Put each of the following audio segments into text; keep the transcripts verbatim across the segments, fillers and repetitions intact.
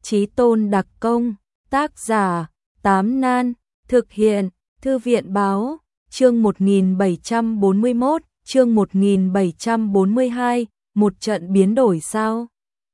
Chí tôn đặc công, tác giả, Tám Nan, thực hiện, Thư viện báo, chương một nghìn bảy trăm bốn mươi mốt, chương một nghìn bảy trăm bốn mươi hai, một trận biến đổi sao?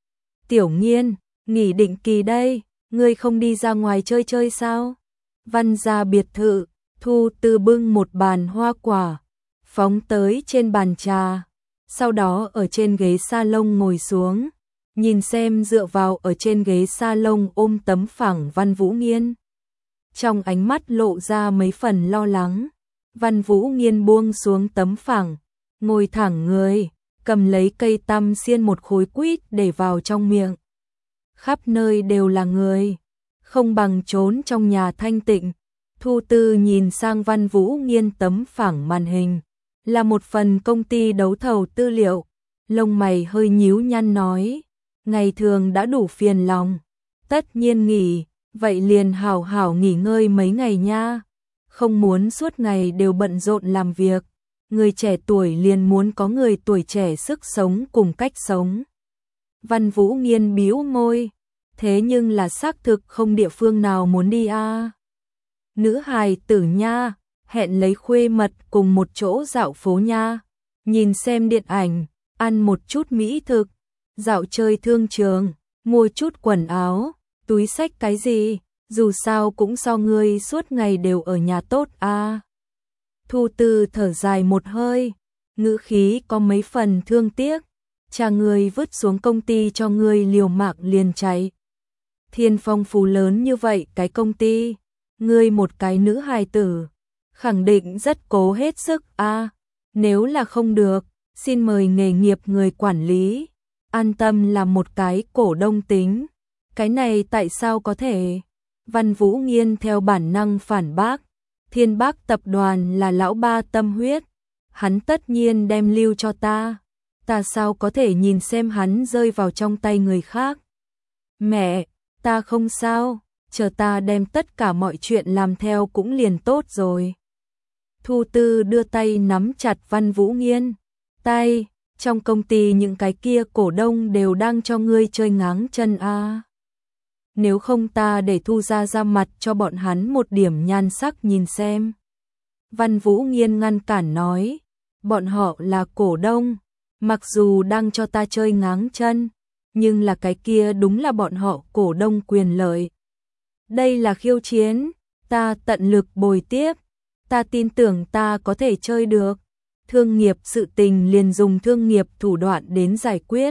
Tiểu Nghiên, nghỉ định kỳ đây, ngươi không đi ra ngoài chơi chơi sao? Văn gia biệt thự, Thu Tư bưng một bàn hoa quả, phóng tới trên bàn trà, sau đó ở trên ghế salon ngồi xuống, nhìn xem dựa vào ở trên ghế salon ôm tấm phẳng Văn Vũ Nghiên. Trong ánh mắt lộ ra mấy phần lo lắng, Văn Vũ Nghiên buông xuống tấm phẳng, ngồi thẳng người, cầm lấy cây tăm xiên một khối quýt để vào trong miệng. Khắp nơi đều là người, không bằng trốn trong nhà thanh tịnh. Thu Tư nhìn sang Văn Vũ Nghiên tấm phẳng màn hình, là một phần công ty đấu thầu tư liệu, lông mày hơi nhíu nhăn nói, ngày thường đã đủ phiền lòng, tất nhiên nghỉ, vậy liền hảo hảo nghỉ ngơi mấy ngày nha, không muốn suốt ngày đều bận rộn làm việc, người trẻ tuổi liền muốn có người tuổi trẻ sức sống cùng cách sống. Văn Vũ Nghiên bĩu môi, thế nhưng là xác thực không địa phương nào muốn đi a. À. Nữ hài tử nha, hẹn lấy khuê mật cùng một chỗ dạo phố nha, nhìn xem điện ảnh, ăn một chút mỹ thực, dạo chơi thương trường, mua chút quần áo, túi xách cái gì, dù sao cũng so ngươi suốt ngày đều ở nhà tốt a. À. Thu Tư thở dài một hơi, ngữ khí có mấy phần thương tiếc, cha ngươi vứt xuống công ty cho ngươi liều mạng liền chạy. Thiên phong phú lớn như vậy cái công ty, ngươi một cái nữ hài tử, khẳng định rất cố hết sức a. À, nếu là không được, xin mời nghề nghiệp người quản lý, an tâm làm một cái cổ đông tính. Cái này tại sao có thể? Văn Vũ Nghiên theo bản năng phản bác, Thiên Bác tập đoàn là lão ba tâm huyết, hắn tất nhiên đem lưu cho ta, ta sao có thể nhìn xem hắn rơi vào trong tay người khác. Mẹ, ta không sao, chờ ta đem tất cả mọi chuyện làm theo cũng liền tốt rồi. Thu Tư đưa tay nắm chặt Văn Vũ Nghiên, tay, trong công ty những cái kia cổ đông đều đang cho ngươi chơi ngáng chân a. À. Nếu không ta để Thu ra ra mặt cho bọn hắn một điểm nhan sắc nhìn xem. Văn Vũ Nghiên ngăn cản nói, bọn họ là cổ đông, mặc dù đang cho ta chơi ngáng chân, nhưng là cái kia đúng là bọn họ cổ đông quyền lợi. Đây là khiêu chiến, ta tận lực bồi tiếp, ta tin tưởng ta có thể chơi được. Thương nghiệp sự tình liền dùng thương nghiệp thủ đoạn đến giải quyết.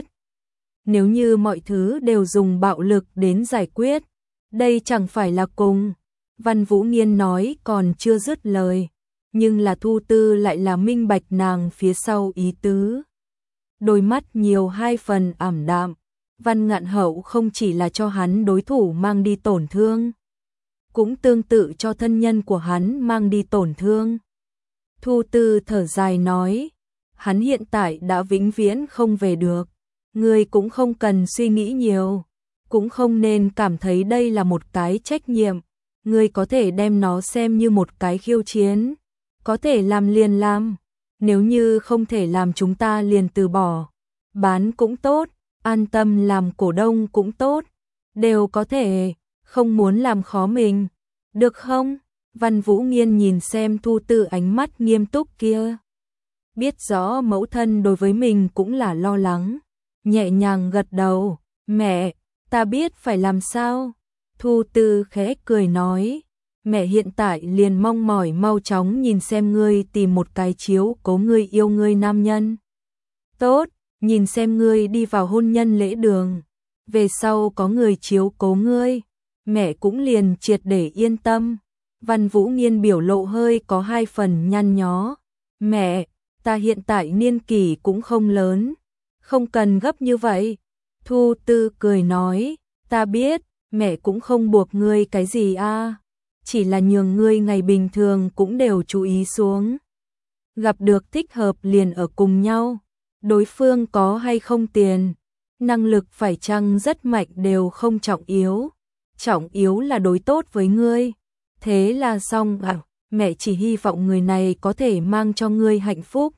Nếu như mọi thứ đều dùng bạo lực đến giải quyết, đây chẳng phải là cùng. Văn Vũ Nghiên nói còn chưa dứt lời, nhưng là Thu Tư lại là minh bạch nàng phía sau ý tứ. Đôi mắt nhiều hai phần ảm đạm, Văn Ngạn Hậu không chỉ là cho hắn đối thủ mang đi tổn thương, cũng tương tự cho thân nhân của hắn mang đi tổn thương. Thu Tư thở dài nói, hắn hiện tại đã vĩnh viễn không về được, ngươi cũng không cần suy nghĩ nhiều, cũng không nên cảm thấy đây là một cái trách nhiệm, ngươi có thể đem nó xem như một cái khiêu chiến, có thể làm liền làm, nếu như không thể làm chúng ta liền từ bỏ, bán cũng tốt, an tâm làm cổ đông cũng tốt, đều có thể, không muốn làm khó mình, được không? Văn Vũ Nghiên nhìn xem Thu Tư ánh mắt nghiêm túc kia, biết rõ mẫu thân đối với mình cũng là lo lắng, nhẹ nhàng gật đầu, mẹ, ta biết phải làm sao. Thu Tư khẽ cười nói, mẹ hiện tại liền mong mỏi mau chóng nhìn xem ngươi tìm một cái chiếu cố ngươi yêu ngươi nam nhân. Tốt, nhìn xem ngươi đi vào hôn nhân lễ đường, về sau có người chiếu cố ngươi, mẹ cũng liền triệt để yên tâm. Văn Vũ Nghiên biểu lộ hơi có hai phần nhăn nhó, mẹ, ta hiện tại niên kỷ cũng không lớn, không cần gấp như vậy. Thu Tư cười nói, ta biết, mẹ cũng không buộc ngươi cái gì a, à, chỉ là nhường ngươi ngày bình thường cũng đều chú ý xuống. Gặp được thích hợp liền ở cùng nhau, đối phương có hay không tiền, năng lực phải chăng rất mạnh đều không trọng yếu, trọng yếu là đối tốt với ngươi. Thế là xong à, mẹ chỉ hy vọng người này có thể mang cho ngươi hạnh phúc.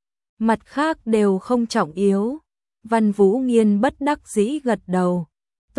Mặt khác đều không trọng yếu. Văn Vũ Nghiên bất đắc dĩ gật đầu. Tốt,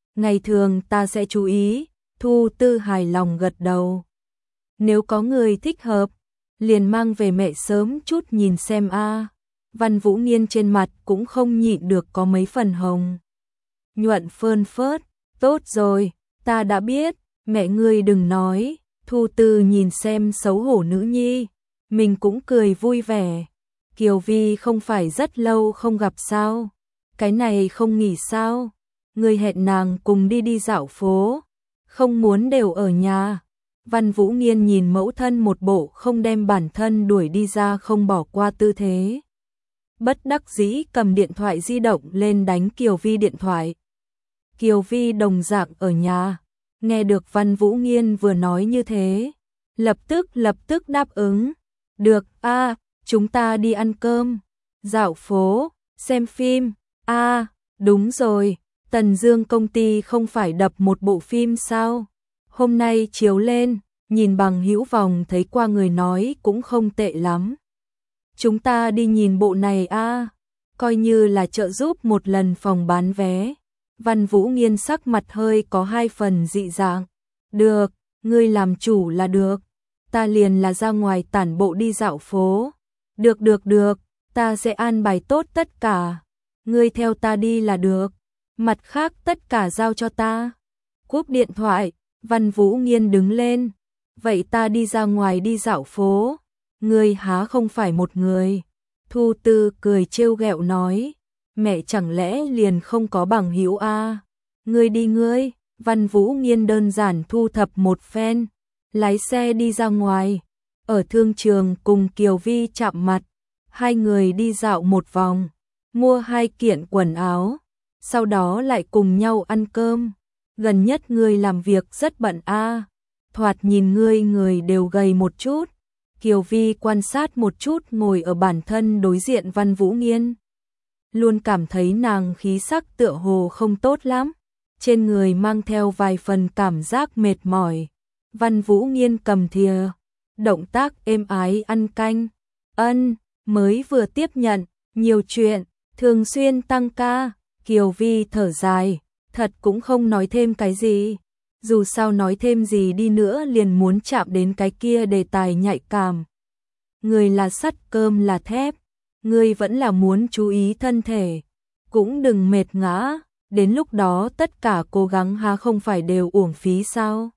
Ngày thường ta sẽ chú ý, Thu Tư hài lòng gật đầu. Nếu có người thích hợp, liền mang về mẹ sớm chút nhìn xem a. Văn Vũ Nghiên trên mặt cũng không nhịn được có mấy phần hồng. Nhuận phơn phớt, tốt rồi, ta đã biết, mẹ ngươi đừng nói. Thu Tư nhìn xem xấu hổ nữ nhi, mình cũng cười vui vẻ. Kiều Vi không phải rất lâu không gặp sao? Cái này không nghỉ sao? Ngươi hẹn nàng cùng đi đi dạo phố, không muốn đều ở nhà. Văn Vũ Nghiên nhìn mẫu thân một bộ không đem bản thân đuổi đi ra không bỏ qua tư thế. Bất đắc dĩ cầm điện thoại di động lên đánh Kiều Vi điện thoại. Kiều Vi đồng dạng ở nhà, nghe được Văn Vũ Nghiên vừa nói như thế, lập tức lập tức đáp ứng. Được, a, à, chúng ta đi ăn cơm, dạo phố, xem phim. A, à, đúng rồi, Tần Dương công ty không phải đập một bộ phim sao? Hôm nay chiếu lên, nhìn bằng hữu vòng thấy qua người nói cũng không tệ lắm. Chúng ta đi nhìn bộ này a, à, coi như là trợ giúp một lần phòng bán vé. Văn Vũ Nghiên sắc mặt hơi có hai phần dị dạng. Được, ngươi làm chủ là được. Ta liền là ra ngoài tản bộ đi dạo phố. Được được được, ta sẽ an bài tốt tất cả. Ngươi theo ta đi là được. Mặt khác tất cả giao cho ta. Cúp điện thoại, Văn Vũ Nghiên đứng lên. Vậy ta đi ra ngoài đi dạo phố. Ngươi há không phải một người. Thu Tư cười trêu ghẹo nói. Mẹ chẳng lẽ liền không có bằng hữu a? À? Ngươi đi ngươi. Văn Vũ Nghiên đơn giản thu thập một phen, lái xe đi ra ngoài. Ở thương trường cùng Kiều Vi chạm mặt, hai người đi dạo một vòng, mua hai kiện quần áo, sau đó lại cùng nhau ăn cơm. Gần nhất ngươi làm việc rất bận a, à. Thoạt nhìn ngươi người đều gầy một chút. Kiều Vi quan sát một chút ngồi ở bản thân đối diện Văn Vũ Nghiên, luôn cảm thấy nàng khí sắc tựa hồ không tốt lắm, trên người mang theo vài phần cảm giác mệt mỏi. Văn Vũ Nghiên cầm thìa, động tác êm ái ăn canh. Ân, mới vừa tiếp nhận, nhiều chuyện, thường xuyên tăng ca. Kiều Vi thở dài, thật cũng không nói thêm cái gì. Dù sao nói thêm gì đi nữa liền muốn chạm đến cái kia đề tài nhạy cảm. Người là sắt cơm là thép, ngươi vẫn là muốn chú ý thân thể, cũng đừng mệt ngã, đến lúc đó tất cả cố gắng há không phải đều uổng phí sao?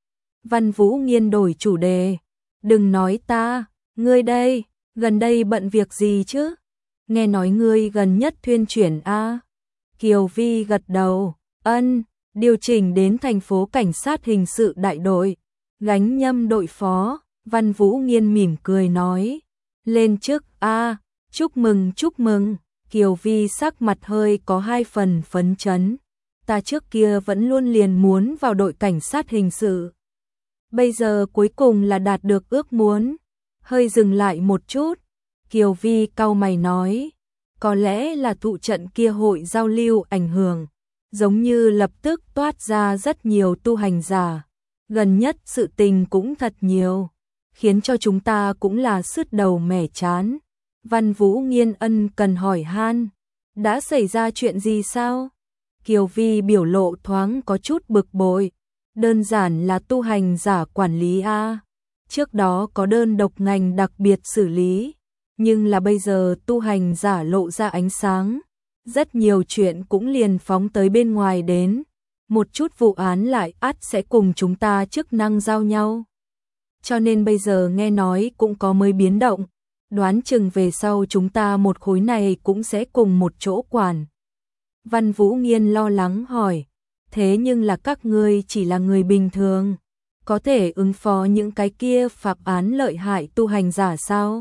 Văn Vũ Nghiên đổi chủ đề, đừng nói ta, ngươi đây, gần đây bận việc gì chứ? Nghe nói ngươi gần nhất thuyên chuyển a. À? Kiều Vi gật đầu, ân, điều chỉnh đến thành phố cảnh sát hình sự đại đội, gánh nhâm đội phó. Văn Vũ Nghiên mỉm cười nói, lên chức a, à, chúc mừng chúc mừng. Kiều Vi sắc mặt hơi có hai phần phấn chấn. Ta trước kia vẫn luôn liền muốn vào đội cảnh sát hình sự. Bây giờ cuối cùng là đạt được ước muốn. Hơi dừng lại một chút, Kiều Vi cau mày nói, có lẽ là thụ trận kia hội giao lưu ảnh hưởng, giống như lập tức toát ra rất nhiều tu hành giả. Gần nhất sự tình cũng thật nhiều, khiến cho chúng ta cũng là sứt đầu mẻ chán. Văn Vũ Nghiên ân cần hỏi han, đã xảy ra chuyện gì sao? Kiều Vi biểu lộ thoáng có chút bực bội, đơn giản là tu hành giả quản lý a. Trước đó có đơn độc ngành đặc biệt xử lý, nhưng là bây giờ tu hành giả lộ ra ánh sáng, rất nhiều chuyện cũng liền phóng tới bên ngoài đến, một chút vụ án lại ắt sẽ cùng chúng ta chức năng giao nhau. Cho nên bây giờ nghe nói cũng có mới biến động, đoán chừng về sau chúng ta một khối này cũng sẽ cùng một chỗ quản. Văn Vũ Nghiên lo lắng hỏi, thế nhưng là các ngươi chỉ là người bình thường, có thể ứng phó những cái kia phạm án lợi hại tu hành giả sao?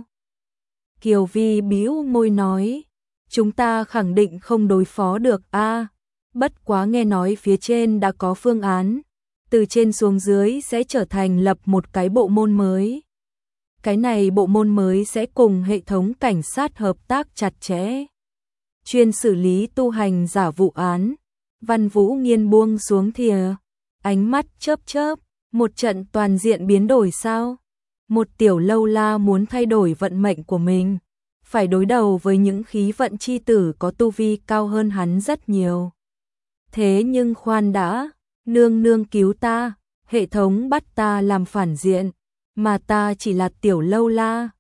Kiều Vi bĩu môi nói, chúng ta khẳng định không đối phó được a, à, bất quá nghe nói phía trên đã có phương án, từ trên xuống dưới sẽ trở thành lập một cái bộ môn mới. Cái này bộ môn mới sẽ cùng hệ thống cảnh sát hợp tác chặt chẽ, chuyên xử lý tu hành giả vụ án. Văn Vũ Nghiên buông xuống thìa, ánh mắt chớp chớp, một trận toàn diện biến đổi sao? Một tiểu lâu la muốn thay đổi vận mệnh của mình, phải đối đầu với những khí vận chi tử có tu vi cao hơn hắn rất nhiều. Thế nhưng khoan đã, nương nương cứu ta, hệ thống bắt ta làm phản diện, mà ta chỉ là tiểu lâu la.